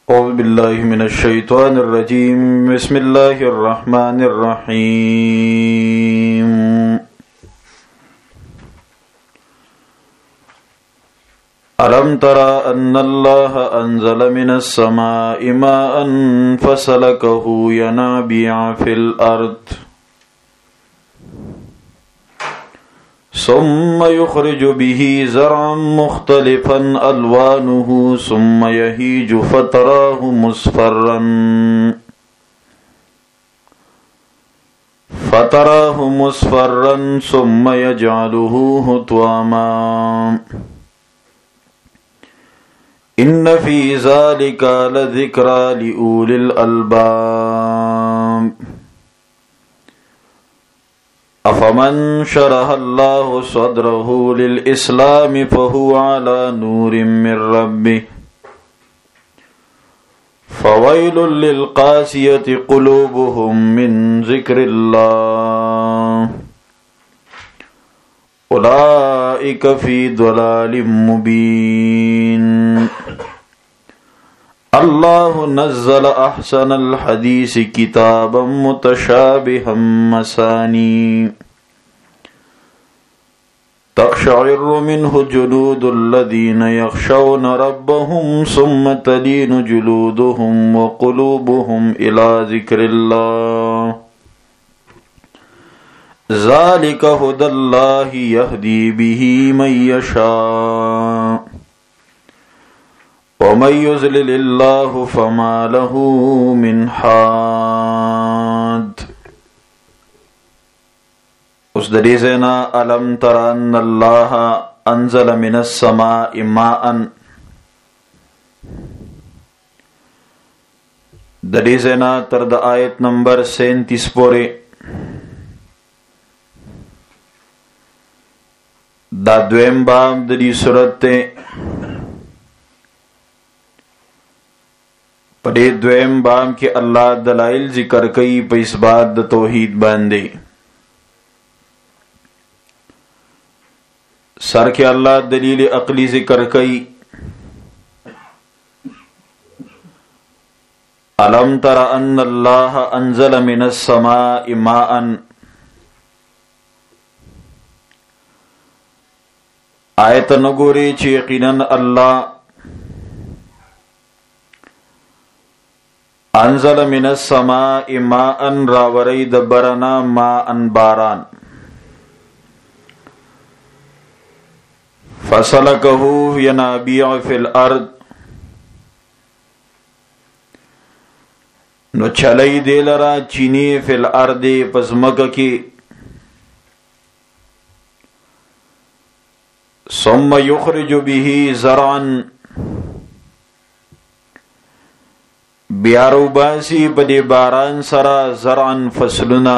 أعوذ بالله من الشيطان الرجيم بسم الله الرحمن الرحيم ألم ترى أن الله أنزل من السماء ماء فسلكه ينابيع في الأرض ثم يخرج به زرعا مختلفا ألوانه ثم يهيج فتراه مصفرا ثم يجعله حطاما إن في ذلك لذكرى لأولي الألباب أفمن شرح الله صدره للإسلام فهو على نور من ربه فويل للقاسية قلوبهم من ذكر الله أولئك في ضلال مبين الله نزل أحسن الحديث كتابا متشابها مثاني تقشعر منه جلود الذين يخشون ربهم ثم تلين جلودهم وقلوبهم إلى ذكر الله ذلك هدى الله يهدي به من يشاء ومن يضلل الله فما له من هاد. اس دری زینا الم تر ان اللہ انزل من السماء ماء دری زینا ترد آیت نمبر 37 پورے دا دویم باب دری صورت تے پدې دویم باب کې الله دلائل ذکر کوي په اثبات د توحید باندې. سر کې الله دلیل عقلی ذکر کوي. الم تر ان الله انزل من السماء ماء آیت نګوري چې یقینا الله انزل من السماء ماء راوری دبرنا ماء باران فسلكه ينابيع في الارض نو چلی دی لرا چینی فی الارض پزمک کی ثم يخرج به زرعا بیارو باسی پدی باران سرا زرعن فصلنا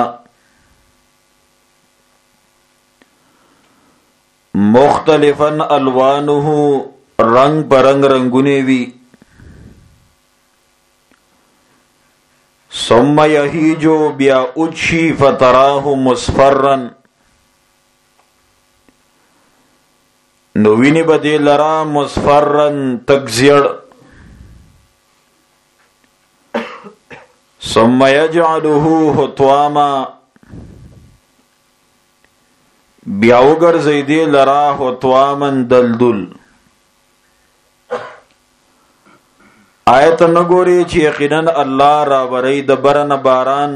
مختلفا الوانه رنگ پرنگ رنگونے وی ثم یہیجو بیا اچھی فتراہ مصفرا نوینی بدی لرا مصفرا تکزیڑ ثم يجعله حطاما بیاوگر زیدی لرا حطواما دلدل. آیت نگوری چی یقیناً اللہ را وری دبرن باران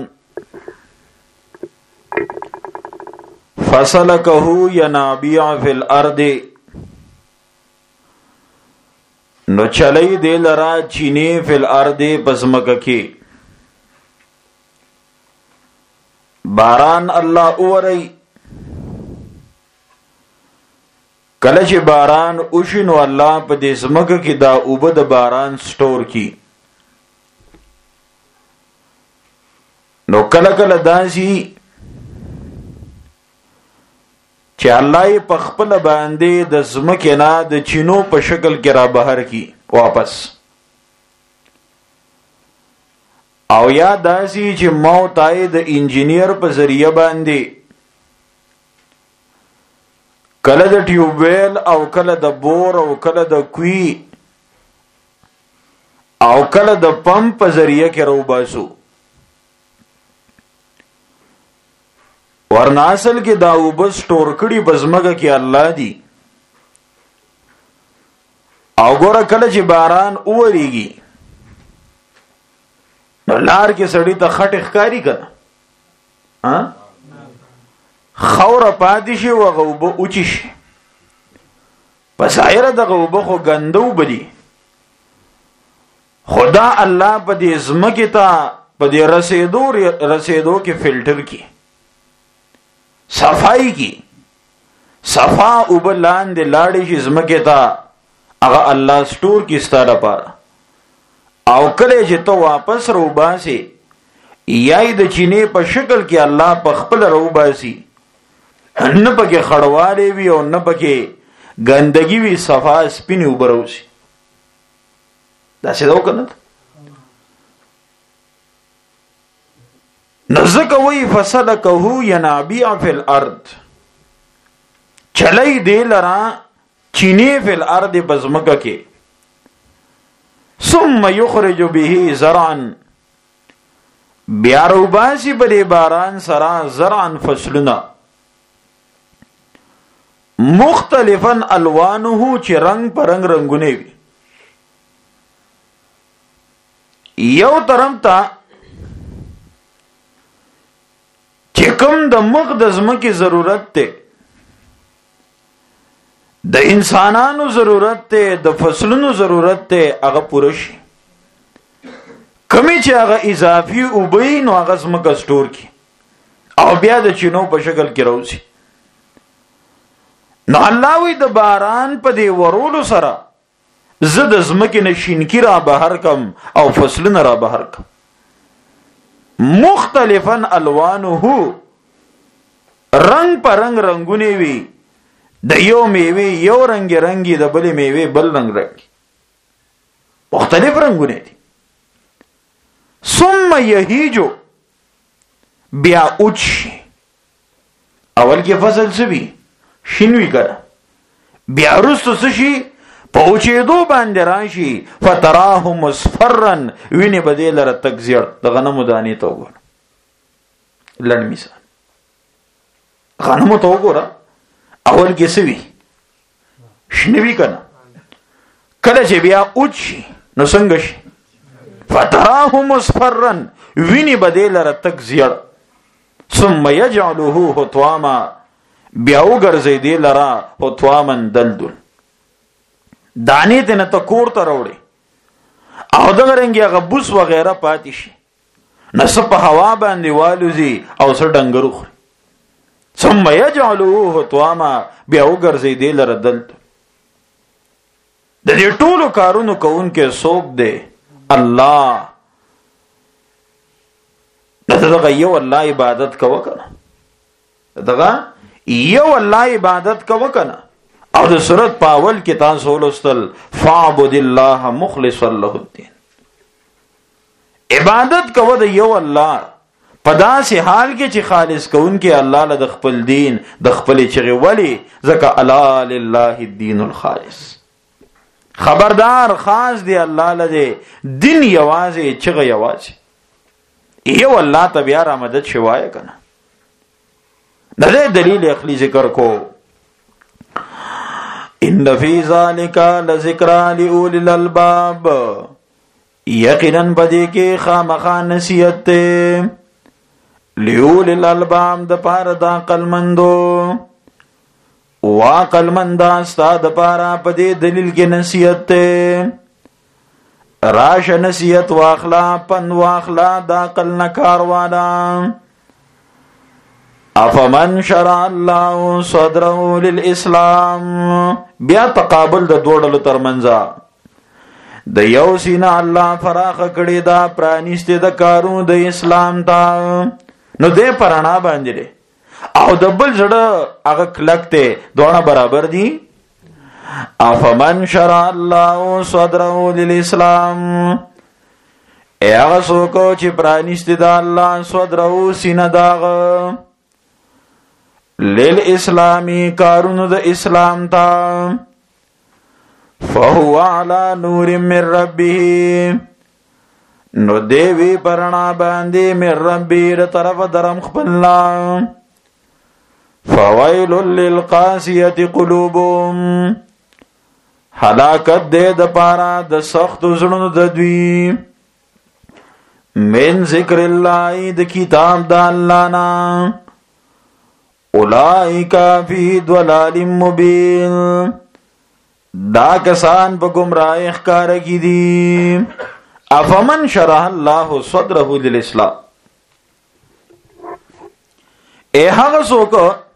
فسلکه ینابیع فی الارض نو چلی دی لرا چینی فی الارض پزمککی باران اللہ اوری کله چې باران اوشنو الله په دې زمکه کې دا اوبه د باران سٹور کی نو کله کله داسي چې الله یې په خپل باندې د زمکه نه د چینو په شکل کې را بهر کی واپس او یا داسي چې موت آئے د انجینیر په ذریعہ باندې کله د ټیوب ویل او کله د بور او کله د کوی او کله د پمپ په ذریعہ کې روباسو. ورنه اصل کې دا اوبه سټور کړي بزمګه کې الله دی. او ګوره کله چې باران اوریږي نو لار کې سړی ته خټ ښکاری کنه خوره پاتې شي او غوبه اوچی شي. پس ایره د غوبه خو ګندو بلی خدا الله په دې زمکه ته په دې رسیدو کې فلټر کی صفائی کی صفا او بلان دې لاړې شي زمکه ته هغه الله سٹور کی ستاره پاره. او کله چې ته واپس روباسي یای د چینه په شکل کې الله په خپل روباسي نه پکې خړواله وي او نه پکې ګندګي وي صفا سپینې وبروسي. دا څه دا وکنه نزکه وی فسلکه ینابیع فی الارض چلای دی لرا چینه فی الارض بزمکه کې ثم یخرج به زرعا بیا روباسی بلی باران سرا زرعا فصلنا مختلفا الوانه چې رنگ پر رنگونه وي. یو طرف ته چې کوم د مقدس مکه ضرورت ته د انسانانو ضرورت ته د فصلونو ضرورت ته هغه پوره شي. کمی چې هغه اضافي او بین او هغه زمکه سٹور کی او بیا د چینو په شکل کې راوځي. نو الله وی د باران په دی ورولو سره زد زمکه نشینکی را بهر کم او فصلونه را بهر کم مختلفا الوانه رنگ پر رنگونه وی د یو میوه یو رنگي د بل میوه بل رنگ مختلف رنگونه دي. ثم یهیجو بیا اوچ اول کې فصل سوي شینوي کړه بیا رستو سشي په اوچېدو باندې راشي فتراه مصفرا ویني بدیل را تکزیر د غنمو دانې ته وګوره لړ مثال غنمو ته وګوره اول کې سوي شنوي کنه کله چې بیا اوچي نو څنګه شي فتراه مصفرا ویني بدیل را تکزیر ثم يجعله حطاما بیا وګرځي دی لرا حطاما دلدل دانی ته نه تکور ته وروړي او دغه رنګي غبوس وغیرہ پاتې شي نسب په هوا باندې والوزي او سر ډنګرو خوري. ثم يجعله حطاما بیا وګرځي دی لرا دلدل. د دې ټولو کارونو کوونکې څوک دی؟ الله. دغه یو الله عبادت کوه کنه دغه یو الله عبادت کوه کنه. او د سورت پاول کې تاسو ولستل فعبد الله مخلصا له الدين عبادت کوه د یو الله په داسې حال کې چې خالص کون کې الله له د خپل دین د خپل چغې ولی ځکه الا لله الدين الخالص. خبردار خاص دی الله له دین یوازې چغې یوازې یو الله ته بیا را مدد شوای کنه. د دلیل عقلی ذکر کو ان فی ذلک لذکرى لأولی الالباب یقینا بدی کې خامخا نصیحت ته لأولی الالباب د پاره د عقل مندو واقل مندا استاد پاره په دې دلیل کې نصیحت ته راش نصیحت واخلا پن واخلا د عقل نکار والا. افمن شرع الله صدره للاسلام بیا تقابل د دوړلو ترمنځ د یو سینه الله فراخ کړي دا پرانیسته د کارو د اسلام ته نو دې پرانا باندې او د بل جړه هغه کلکته دوه برابر دي. افمن شرع الله صدره للاسلام هغه څوک چې پرانیسته د الله صدره سینه داغه لیل اسلامی کارونو د اسلام تا فهو علی نور من ربه نو دیوی پرنا باندې من ربی د طرف درم خپلنا فویل للقاسیة قلوبهم هلاکت دې د پارا د سخت زړونو د دوی من ذکر الله د کتاب د الله نا اولئک فی ضلال مبین دا کسان په گمراهی ښکار کی دي افمن شرح الله صدره للاسلام اے هغه څوک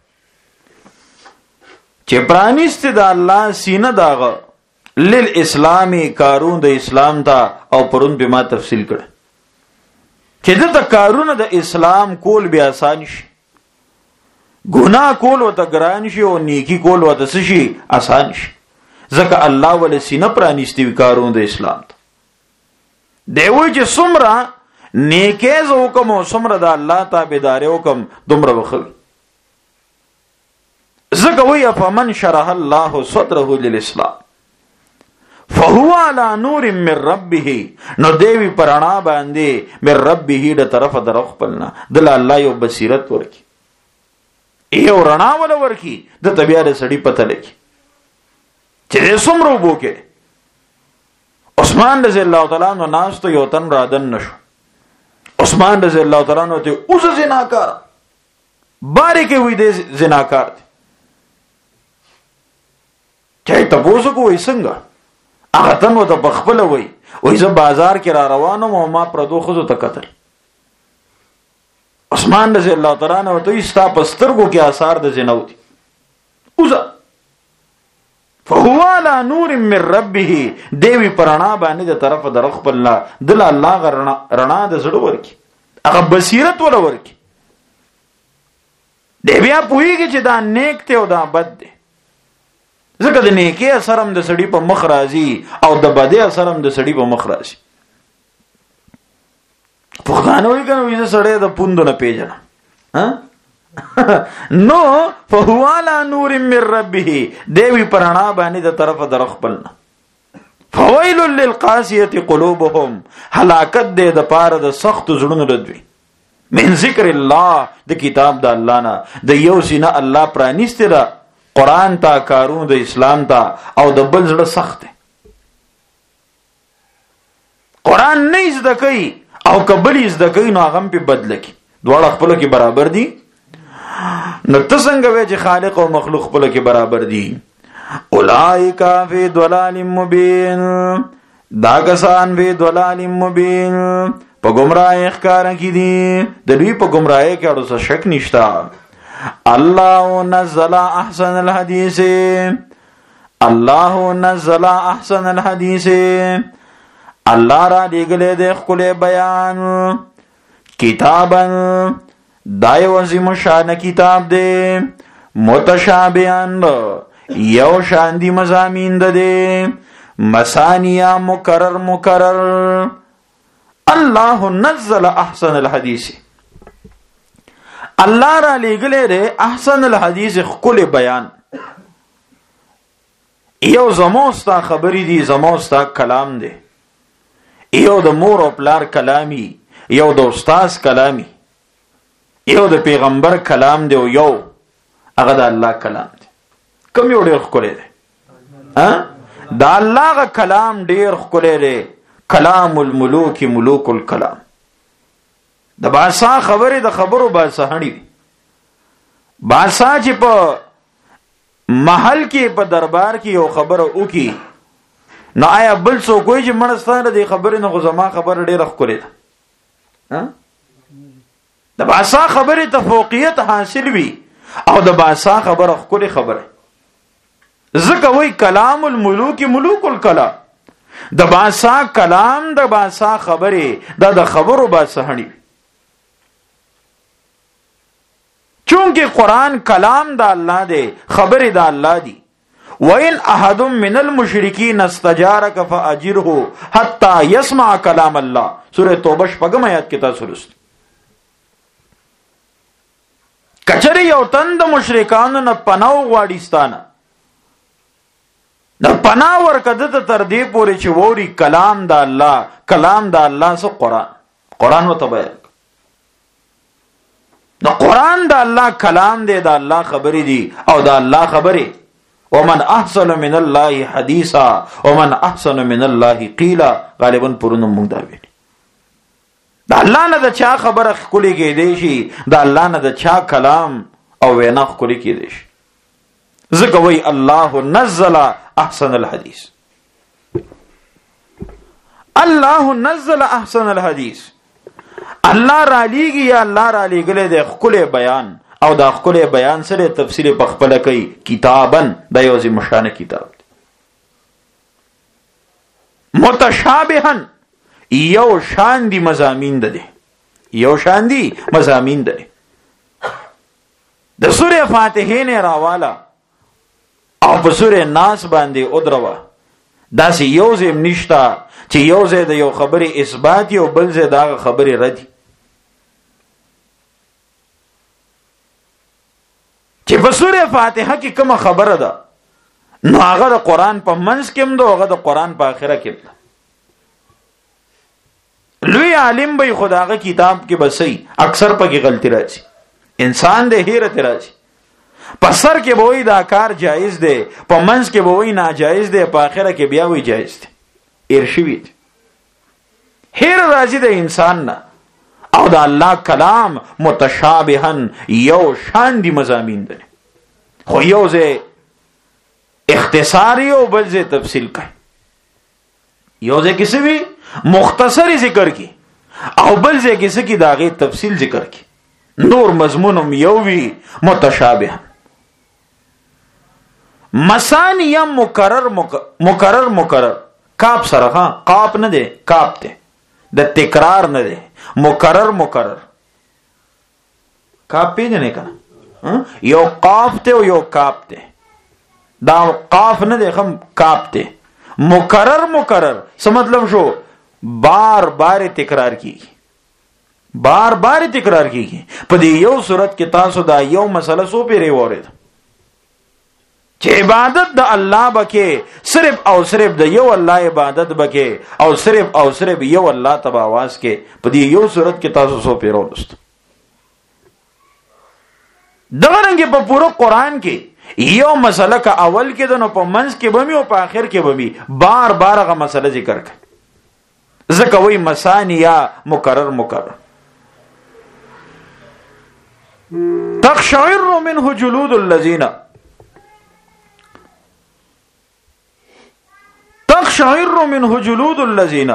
چې پرانیست د الله سینه داغه للاسلامي کارون د اسلام ته او پرون به ما تفصیل کړ چې د کارونه د اسلام کول بیا آسان شي ګناه کول وته ګران شي او نیکی کول وته شي آسان شي ځکه الله ول سینه پرانیستی کارون د اسلام ته دیوی چې څومره نیکیز حکم او څومره د الله تابعداري حکم دومره وخوي ځکه وی فمن شرح الله صدره للاسلام فهو على نور من ربه نو دیوی پرانا باندې من ربه د طرف در خپلنا دل الله یو بصیرت ورکی یو رڼا ول ورکی د طبيعت سړی پته لګي چې څومره وبوکه عثمان رضی الله تعالی عنہ ناس ته یو تن رادن نشو عثمان رضی الله تعالی عنہ ته اوس زناکار باریکه وې د زناکار چای تاسو کو وې څنګه هغه تن و د بخبل وې زه بازار کې را روانم او ما پر دوه خزو ته قتل عثمان رضی الله تعالی عنہ ته استا پسترګو کې آثار د زناوتی اوزه فهو على نور من ربه دیوی پرانا باندې د طرف در خپل دل الله رڼا د زړه ورکی هغه بصیرت ول ورکی دی بیا پوهیږي چې دا نیک ته او دا بد دی ځکه د نیکی اثر هم د سړی په مخ راځي او د بدی اثر هم د سړی په مخ راځي پښتانه وایي کنه وې سړی د پوندو نه پیژنه نو فهو على نور من ربه دیوی پرانا باندې د طرف در خپلنا فویل للقاسیة قلوبهم هلاکت دې د پاره د سخت زړونو دوی من ذکر الله د کتاب د الله نه د یو سینه الله پرانیسته دا قران تا کارون د اسلام تا او د بل زړه سخت قران نه زده کوي او قبل زده کوي نو هغه په بدل کی دواړه خپل کې برابر دي نو څنګه وی چې خالق او مخلوق خپل کې برابر دي اولئک فی ضلال مبین دا کسان فی ضلال مبین په گمراهی ښکار کی دي د دوی په گمراهی کې اړو څه شک نشتا الله نزل احسن الحديث الله نزل احسن الحديث الله را دیګلې د خپل بیان کتابا دای وزم شان کتاب دے متشابهان یو شان دی مضامین دے مسانیا مکرر الله نزل احسن الحديث الله را لګلې دے احسن الحديث خپل بیان یو زموستا خبرې دي زموستا کلام دے یو د مور او پلار کلامی یو د استاد کلامی یو د پیغمبر کلام دی او یو هغه د الله کلام دی کوم یو ډیر خولې دی دا الله غ کلام ډیر خولې دی کلام الملوک ملوک الکلام د باسا خبره د خبرو باسا هنی باسا چې په محل کې په دربار کې یو خبره وکي نو آیا بل څوک کوئی چې منستانه دی خبره نه غزما خبره ډیر خولې ده د باسا خبره ته فوقیت حاصل وي او د باسا خبره خوري خبره ځکه وای کلام الملوک ملوک الکلام د باسا کلام د باسا خبره د خبرو باسا هني چونکه قران کلام د الله دی خبره د الله دی وَإِنْ أَحَدٌ مِّنَ الْمُشْرِكِينَ اسْتَجَارَكَ فَأَجِرْهُ حَتَّى يَسْمَعَ كَلَامَ اللَّهِ سورہ توبہ شپږم آیات کې تاسو لوست کچری یو تند مشرکانو نه پناو غواړي ستانه نو پناه ورکړه ته تر دې پورې چې ووري کلام د الله سو قرآن وته بیان. نو قرآن د الله کلام دی، د الله خبرې دي او د الله خبرې. ومن احسن من الله حدیثا ومن احسن من الله قیلا. غالبا پرونو موږ دا ویل. د الله نه د چا خبره ښکلې کېدی شي، د الله نه د چا کلام او وینا ښکلې کېدی شي. ځکه وایي الله نزل احسن الحدیث. الله نزل احسن الحدیث. الله را لیږي یا الله را لیږلی دی ښکلی بیان، او دا ښکلی بیان سره تفصیل په خپله کوي کتابن. دا یو ذمشانه کتاب دی. متشابهن یو شان دی مضامین ده. یو شان دی مضامین ده. د سوره فاتحه نه راواله او په سوره ناس باندې ودروا. داسې یو ځای نشته چې یو ځای د یو خبرې اثبات او بل ځای د هغه خبرې ردي. چې په سوره فاتحه کې کومه خبره ده نو هغه د قرآن په منځ کې هم ده، هغه د قرآن په آخره کې ده. لوی عالم به خو د هغه کتاب کې بسئ اکثر پکې غلطي راځي. انسان د حیرت راځي. په سر کې به وایي دا کار جایز دی، په منځ کې به وایي ناجایز دی، په آخره کې بیا وایي جایز دی. ایر شوي دي. حیر راځي د انسان نه. او د الله کلام متشابهن یو شان دی مضامین دی، خو یو ځای اختصاری او بل ځای تفصیل کوي. یو ځای کې څه وي مختصری ذکر کی او بل ځای کې څه کی د هغې تفصیل ذکر کی. نور مضمونم یو وي متشابه. مثانی یا مکرر کاپ سره، ها قاپ نه دی، کاپ دی، د تکرار نه دی. مکرر کاپ پیژنې کنه، یو قاف ته او یو کاپ ته. دا قاف نه دی، خم کاپ ته. مکرر څه مطلب شو؟ بار بار تکرار کیږي، بار بار تکرار کیږي. په دې یو صورت کې تاسو دا یو مسله سو پیری وورید چې عبادت د الله بکې، صرف او صرف د یو الله عبادت بکې او صرف یو الله تبا आवाज کې. په دې یو صورت کې تاسو سو پیرو لست. دغه رنګ په پورو قرآن کې یو مسله کا اول کې د نو په منځ کې بمی او په آخر کې بمی بار بار هغه مسله ذکر کړي. ځکه وایي مثانیه مکرر. تقشعر منه جلود الذین، تقشعر منه جلود الذین،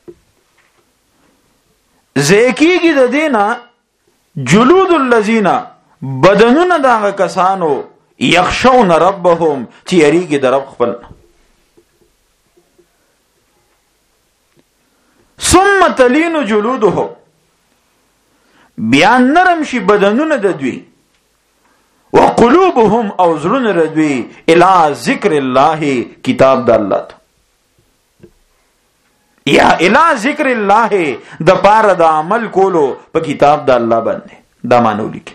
زیکیږي د دینا جلود الذین بدنونه دغه کسانو یخشون ربهم چې یریږي د رب خپل. ثم تلین جلوده، بیا نرم شي بدنونه د دوی. وقلوبهم او زړونه د دوی الی ذکر الله، کتاب د الله ته، یا الی ذکر الله د پاره د عمل کولو په کتاب د الله باندې. دا معنی لیکي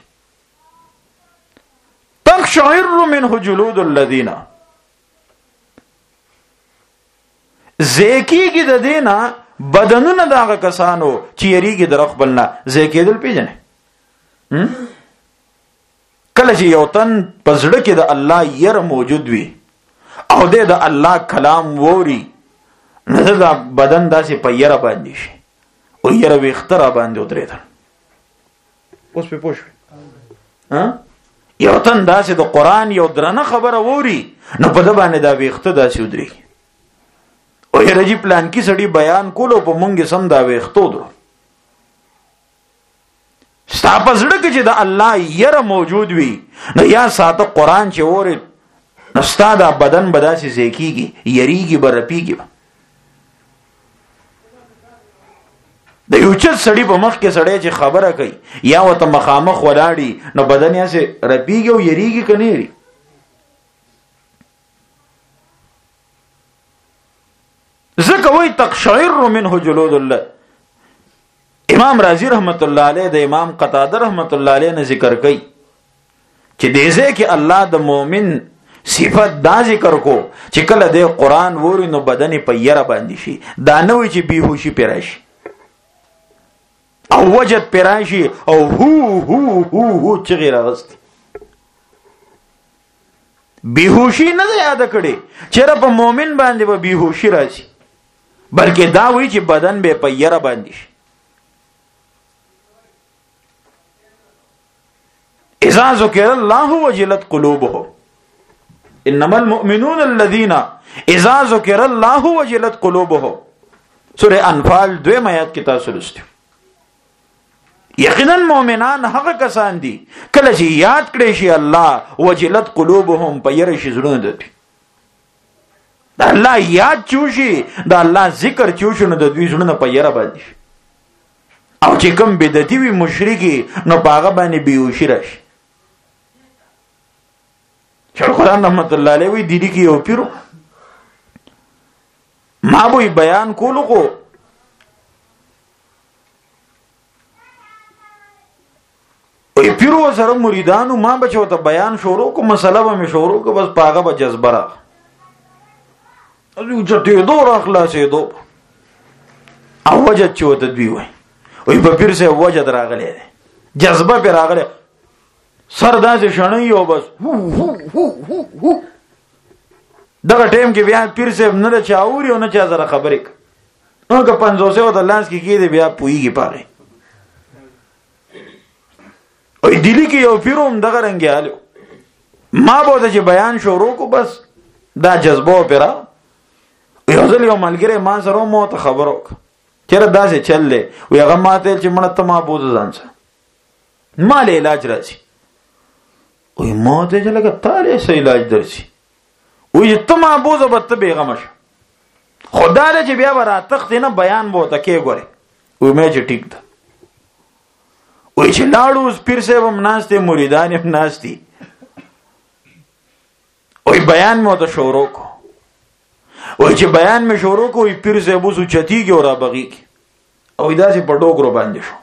تقشعر منه جلود الذین، زیکیږي د دینا بدنونه دغه کسانو چې یریږي د رب بلنا. زیکیدل پیژنې کله چې یو تن پزړه کې د الله ير موجود وي او د الله کلام ووري، نو دا بدن داسې په ير باندې شي او ير وختره باندې ودرېدل. اوس په پوښ ها یو تن داسې د قرآن یو درنه خبره ووري، نو په د باندې دا وخته داسې ودرېږي. او یره جی پلان کی سړی بیان کولو په مونږ سم دا وختو درو. ستا په زړه کې چې د الله یره موجود وي، نو یا ساته قرآن چې ووري، نو ستا دا بدن به داسې زیکیږي، یریږي به، رپیږي به. د یو چت سړی په مخ کې سړی چې خبره کوي یا ورته مخامخ ولاړي، نو بدن یې سه رپیږي او یریږي که نه یری. ځکه وایي تقشعر منه جلود الله. امام رازی رحمت الله علیه د امام قتاده رحمت الله علیه نه ذکر کوي چې دې ځای کې الله د مؤمن صفت دا ذکر کو چې کله د قرآن ووري نو بدن په یره باندې شي، دا نه وي چې بیهوشي پې راشي او وجد پې راشي او هو هو هو هو چغې راغستې. بیهوشي نه ده یاده کړې چېرې په مؤمن باندې به بیهوشي راشي، بلکې دا وایي چې بدن به په یره باندې شي. اذا ذکر الله وجلت قلوبهم انما المؤمنون الذين اذا ذکر الله وجلت قلوبهم. سورہ انفال 2 آیات کې تاسو لوستو. یقینا مؤمنان هغه کسان دي کله چې یاد کړي شي الله وجلت قلوبهم په یره شي زړونه دي، دا الله یاد چوشي، دا الله ذکر چوشي نو د دوی زړونه په یره باندې شي. او چې کوم بدعتي وي مشرکی نو په هغه باندې بیهوشي راشي. شیخ القرآن رحمت الله علیه وی دیدی کې یو پیرو ما به بیان کولو کو وی پیرو سره مریدانو ما بچو ته بیان شروع کو مسله به مې شروع کو بس پاغه به جذبه را او چته دور اخلاصې دو او وجد چوته دوی وی په پیر سه وجد راغلی جذبه پر راغلی سر داسې شڼی او بس دغه ټیم کې بیا پیر صاحب نه د چا اوري او نه چا سره خبرې نو که 500 د لاس کې کېدی بیا پوهېږي پاره او دلی کې یو پیرو هم دغه رنګې حالو ما به ورته چې بیان شروع کو بس دا جذبه وپېره یو ځل یو ملګری ما سره ما ورته خبره وکړه چېرې داسې چل دی وی هغه ما ته ویل چې مړه ته ما بوځه ځان سره ما له علاج راځي وی ما ته چې لکه تا له څه علاج درځي وی چې ته ما بوځه به ته بېغمه شه خو دا دی چې بیا به راتښتې نه بیان به ورته کې ګورې وی مې چې ټیک ده وی چې لاړو اوس پیر صاحب هم ناست دی مریدان هم ناست دي وی بیان مې ورته شروع کو وی چې بیان مې شروع کو وی پیر صاحب اوس اوچتېږي او رابغېږي او داسې په ډوګرو باندې شو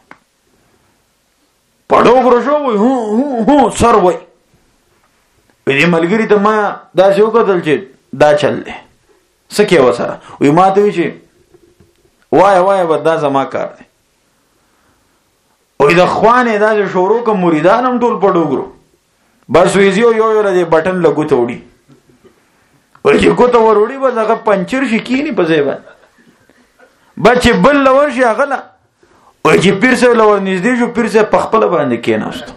په ډوګرو شو وی هو هو سر وی دې ملګري ته ما داسې وکتل چې دا چل دی څه کې وسره وی ما ته وی چې وایه وایه به دا زما کار دی وی د خوانې داسې شروع که مریدان هم ټول په ډوګرو بس ویزي یو یو د بټن له ګوته وړي وی چې ګوته ور وړي بس هغه پنچر شي کیني په ځای باندې بس چې بل له ورشي هغه له وی چې پیر صاحب له ور نږدې شو پیر صاحب په خپله باندې کېناستو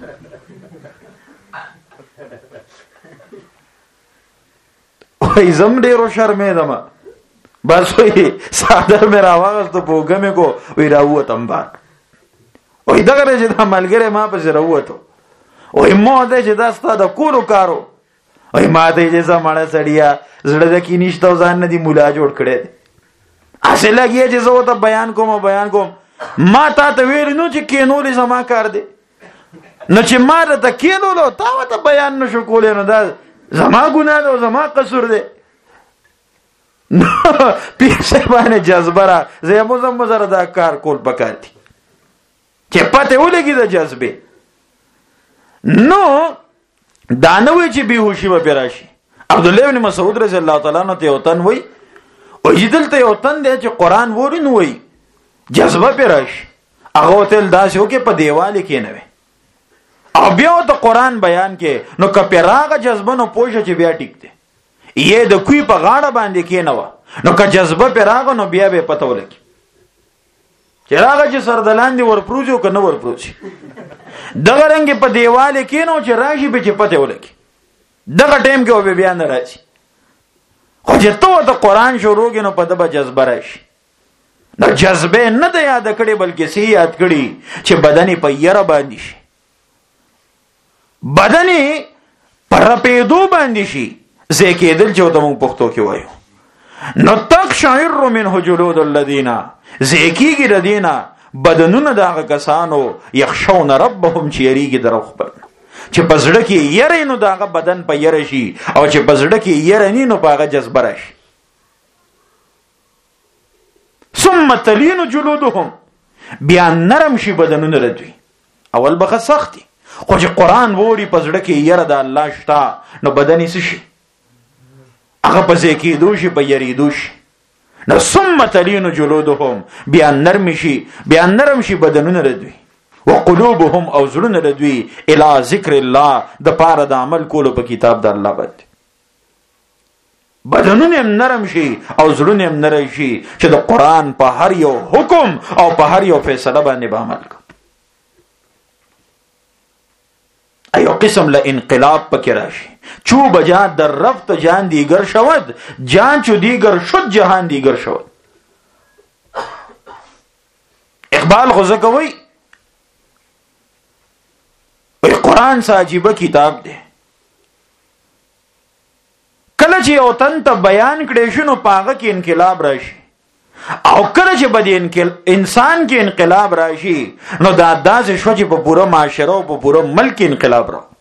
وی زم ډېرو شرمېدمه بس وی څادر مې راواغستو په اوږه مې کو وی راووتم بار وی دغه دی چې دا ملګری ما پسې راووتو وی ما دی چې دا ستا د کولو کارو وی ما ته یې چې څه مړه سړیه زړه د کې نشته او ځان نه دي ملا جوړ کړی دی هسې لګیا چې زه ورته بیان کوم ما تا ته ویلي نو چې کېنول زما کار دی نو چې ما درته کېنولو تا ورته بیان نه شو کولی نو دا زما ګناه ده او زما قصور دی نو پیر صاحبانې جذبه را زه یې مزم سره دا کار کول پکار دي چې پته ولګي د جذبې نو دا نه وایي چې بېهوشي به پرې راشي. عبدالله بن مسعود رضی الله تعالی عنه ته یو تن وایي وایي دلته یو تن دی چې قرآن ووري نو وایي جذبه پرې راشي هغه ورته ویل داسې وکړې په دیوال یې کېنوې او بیا ورته قرآن بیان کې نو که پرې راغه جذبه نو پوه شه چې بیا ټیک دی یې د کوی په غاړه باندې کېنوه نو که جذبه پرې راغه نو بیا به پته ولګي چې راغه چې سردلان دی ورپروزي او که نه ورپروزي دغه رنګې په دیوال یې کېنو چې راشي به چې پته ولګي دغه ټایم کې به بیا نه راځي خو چې ته ورته قرآن شروع کړې نو په ده به جذبه راشي نو جذبې نه ده یاده کړې بلکې څه یاد کړي چې بدن یې په یره باندې شي بدن یې په رپېدو باندې شي ځای کېدل چې ورته مونږ پښتو کې وایو نو تقشعر منه جلود الذین ځای کېږي د دې نه بدنونه د هغه کسانو یخشون ربهم چې یریږي د رب خپل چې په زړه کې یره نو د هغه بدن په یره شي او چې په زړه کې یره نی نو په هغه جذبه راشي ثم تلین جلودهم بیا نرم شي بدنونه د دوی اول به سخت خو چې قرآن ووري په زړه کې یره د الله شته نو بدن یې څه شي هغه پسې کېدو شي په یریدو شي. نو ثم تلین جلودهم بیا نرم شي بدنونه ردوي وقلوبهم او زړونه ردوي الی ذکر الله د پاره د عمل کولو په کتاب د الله باندې. بدنونه هم نرم شي او زړونه هم نرم شي چې د قرآن په هر یو حکم او په هر یو فیصله باندې به عمل کوي. ایو قسم له انقلاب پکې راشي. چو بجا در رفت جان دیگر شود، جان چو دیگر شد جهان دیگر شود. اقبال خو زکوي قرآن سا عجیبه کتاب دی. کله چې یو تن ته بیان کړي شنو پاغه کې انقلاب راشي، او کله چې بده انسان کې انقلاب راشي نو دا داسې شو چې په پوره معاشره او په پوره ملک انقلاب را.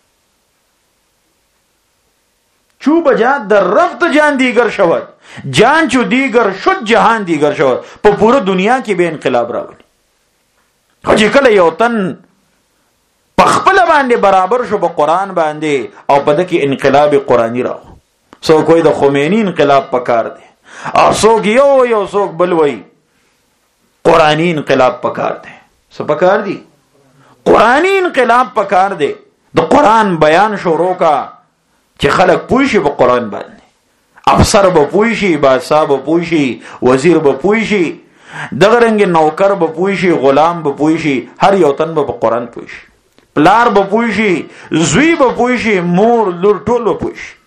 چو بجا در رفت جان دیگر شود، جان چو دیگر شد جهان دیگر شود. په پوره دنیا کې به انقلاب راغلی. خو چې کله یو تن په خپل باندې برابر شو په قرآن باندې او په دغه انقلاب قرآنی راو. سو کوئی د خمینی انقلاب پکار دی، او څوک یو څوک بل وای قرآنی انقلاب پکار دی. څه پکار دی؟ قرآنی انقلاب پکار دی. د قرآن بیان شروع کا چې خلک پوه شي په قرآن باندې. افسر به پوه شي، بادشاہ به پوه شي، وزیر به پوه شي، دغه رنګ نوکر به پوه شي، غلام به پوه شي، هر یو تن به په قرآن پوه شي. پلار به پوه شي، زوی به پوه شي، مور لور ټول به پوه شي.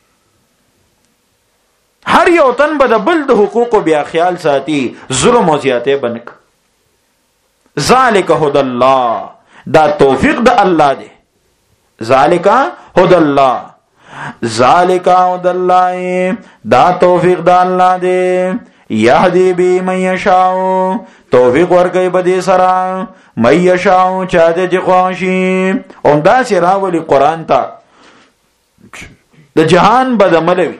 هر یو تن به د بل د حقوق بیا خیال ساتي، ظلم او زیاته بنک. ذالک هدى الله، دا توفیق د الله دی. ذالک هدى الله، ذالک هدى الله، دا توفیق د الله دی. یهدی بی من یشاء، توفیق ورکوي په دې سره من یشاء چاته چې خواشي. او دا چې راولي قرآن ته د جهان بدعملوي،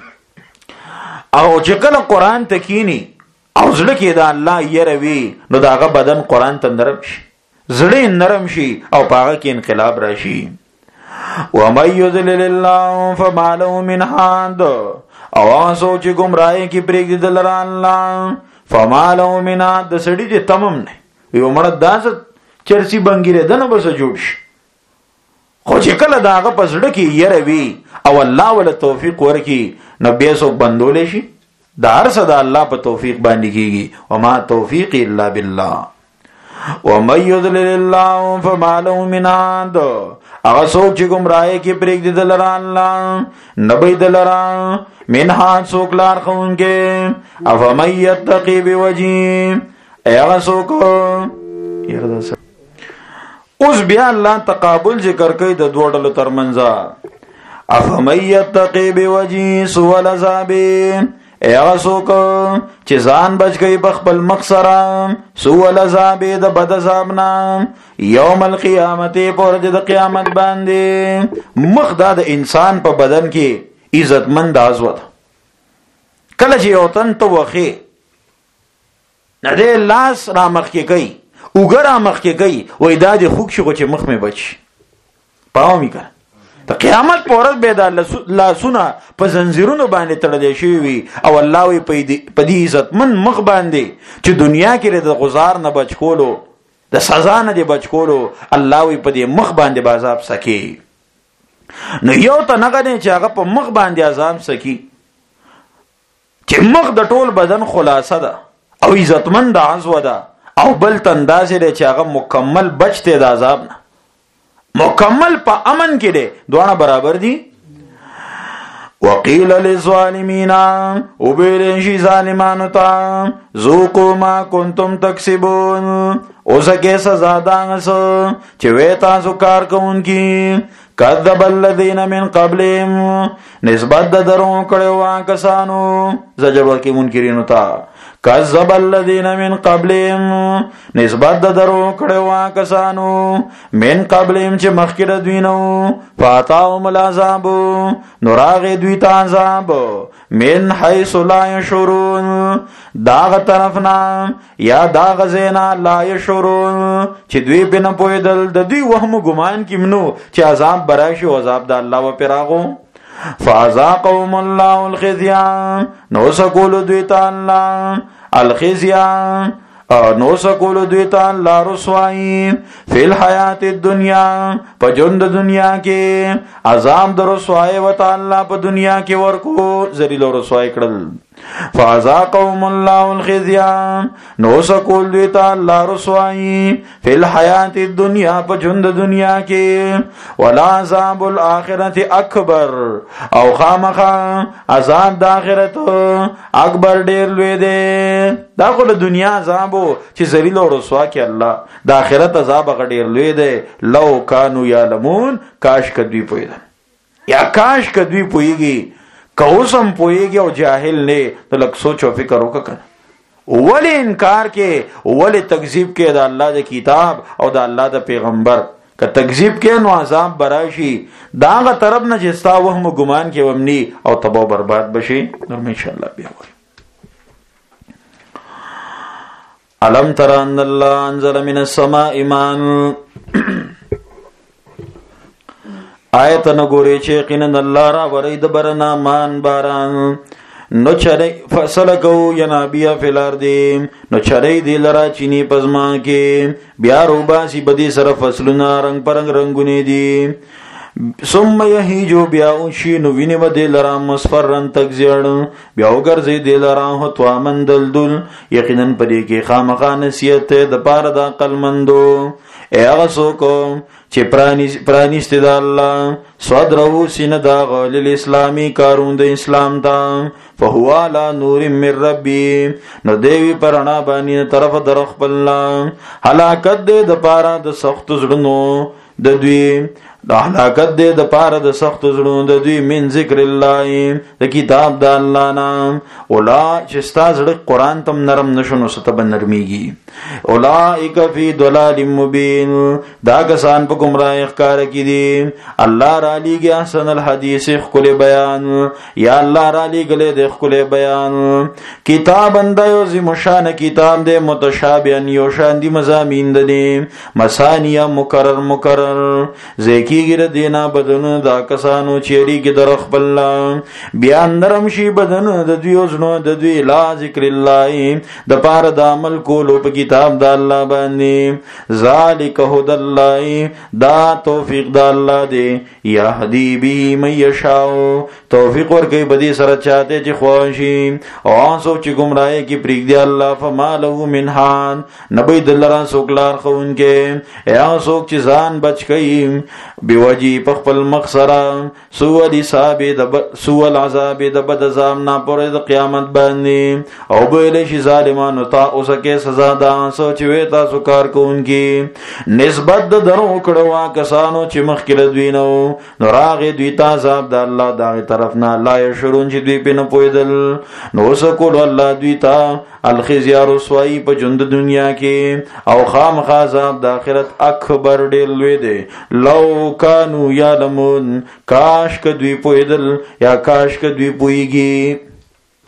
او چې کله قرآن ته کینی او زړه کې د الله یره وي نو داغه بدن قرآن ته نرم شي، زړه نرم شي او پاغه کې انقلاب راشي. ومن یضلل الله فما له من هاد، او سوچ گمراهی کی پرېږدي دلته الله فما له من هاد. د سړي دې تمام نه یو مړه داس چرسی بنګیره دنه بس جوړ شي. خو چې کله داغه په زړه کې یره وي او الله ول توفیق ورکي نو بیا څوک بندول شي. دا هر څه د الله په توفیق باندې کیږي. وما توفیق الا بالله. ومن یضلل الله فما له من هاد، هغه څوک چې گمراهی کې پرېږدي دلته الله نبی دلته من هاد څوک لار ښوونکی. افمن یتقی بوجهه، هغه څوک اوس بیا الله تقابل ذکر کوي د دوه ډلو ترمنځ. افمن یتقی بوجهه سوء العذاب، هغه څوک چې ځان بچ کوي په خپل مخ سره سوء العذاب د بد عذاب نه یوم القیامت پر د قیامت باندې. مخ دا د انسان په بدن کې عزتمند عضو ده. کله چې یو تن ته وخی نه دې لاس را مخ کې کوي وګړه مخ کې کوي وای دا د خوک شو چې مخ مې بچ پاو می کړ. د قیامت په ورځ به دا لاسونه په زنجیرونو باندې تړل شي وي او الله وي په دې عزتمن مخ باندې چې دنیا کې د غزار نه بچ کولو د سزا نه دی بچ کولو الله وي په دې مخ باندې عذاب سکی. نو یو ته نه غني چې هغه په مخ باندې عذاب سکی چې مخ د ټول بدن خلاصه ده او عزتمن د عضو ده، او بل تنداز دی چې هغه مکمل بچته د عذاب نه، مکمل په امن کې دی. دوانه برابر دي. وقیل للظالمین، او بیلن شي ظالمانو ته ذوقوا ما کنتم تکسبون، اوسکه سزا دانسو چې وې تاسو کار کوونکی. کذب الذین من قبلهم، نسبت د درو کړو کسانو زجر کې منکرینو ته. کذب الذین من قبلهم، نسبت د درو کړو کسانو من قبلهم چې مخکې دوی نو. فاتاهم العذاب، نوراغ دوی ته عذاب من حیث لا یشعرون، داغ طرفنا یا داغ زینا لا یشعرون چې دوی په نه پوهېدل. د دوی وهم ګمان کې منو چې عذاب براشي او عذاب د الله و پیراغو. فازاقهم الله الخزي نو سکول دوی ته الله الخزي نو سکول دوی ته الله رسوایی فی الحیات الدنیا په ژوند دنیا کې عذاب در رسوایی وته الله په دنیا کې ورکو ذلیل رسوایی کړل فازاقهم الله الخزي نو سکول دوی ته الله رسوایی فی الحیات الدنیا په ژوند دنیا کې ولا عذاب الاخرته اکبر او خامخا عذاب د آخرت اکبر ډیر لوی دی دا خو د دنیا عذاب چې ذلیل او رسوا کې الله د آخرت عذاب غډیر لوی دی لو کانوا یعلمون کاش کدوی پویدل یا کاش کدوی پویږي کوسم پویږي او جاهل نه تو لک سوچ او فکر وکړه ولی انکار کې ولی تکذیب کې د الله د کتاب او د الله د پیغمبر که تکذیب کې نو عذاب براشي داغه طرف نه جستا وهم ګمان کې ومني او تباہ برباد بشي نور ان شاء الله بیا وایي علم تر ان الله انزل من السماء ماء آیت نګوري چې یقینا الله را ورید برنا مان باران نو چره فصل کو ینابیا فلار دی نو چره دی لرا چینی پزما کې بیا روباسی بدی سره فصلنا رنگ پرنګ رنگونه دي ثم یهیجو بیا اوشی نو ویني ودی لرا مصفرن تکزیړ بیا وګرځي دی لرا هتوا مندلدل یقینا پدې کې خامخا نصیحت د پاره د عقل مندو هغه څوک چې پرانیست د الله صدره سینه دا غل اسلامي کارون د اسلام ته فهو علی نور من ربی نو دیوی پرانا باندې طرف در خپل هلاکت د پاره د سخت زړونو د دوی د هلاکت د پاره د سخت زړونو د دوی من ذکر الله د کتاب د الله نام اولا چې استاد قرآن تم نرم نشونو ستب نرمیږي اولئک فی ضلال مبین دا کسان په گمراهی ښکار کی دي الله را لېږي احسن الحدیث خل بیان یا الله را لېږي د خل بیان کتاب اندایو زم شان کتاب د متشابهن یو شان دي مزامین دي مسانیه مکرر زکی کیږي دینا بدن دا کسانو چیرې کې در خپل بیا نرم شي بدن د دوی وزنو د دوی لا ذکر الله د پاره د عمل کولو په کتاب د الله باندې ذالک هد الله دا توفیق د الله دی یهدی به من یشاء توفیق ورکوي بدی سره چاته چې خوښي او سوچ چې گمراهي کې پریک دی الله فما له من حان نبی دلرا سوکلار خونکې یا سوک چې ځان بچ کئ بیوجی پخپل مخسرا سو العذاب د بد عذاب نه پرې د قیامت باندې او به شي ظالمانو ته اوسکه سزا دا سوچ وې تاسو کار کوونکی نسبت د درو کړه کسانو چې مخکره دوی نو راغې دوی ته عذاب د الله دغه طرف نه لا شرون چې دوی په نه پویدل نو سکول الله دوی ته الخزي رسوایی په ژوند دنیا کې او خامخا عذاب د آخرت اکبر ډیر لوی دی لو کانوا یعلمون کاش که دوی پویدل یا کاش که دوی پویږي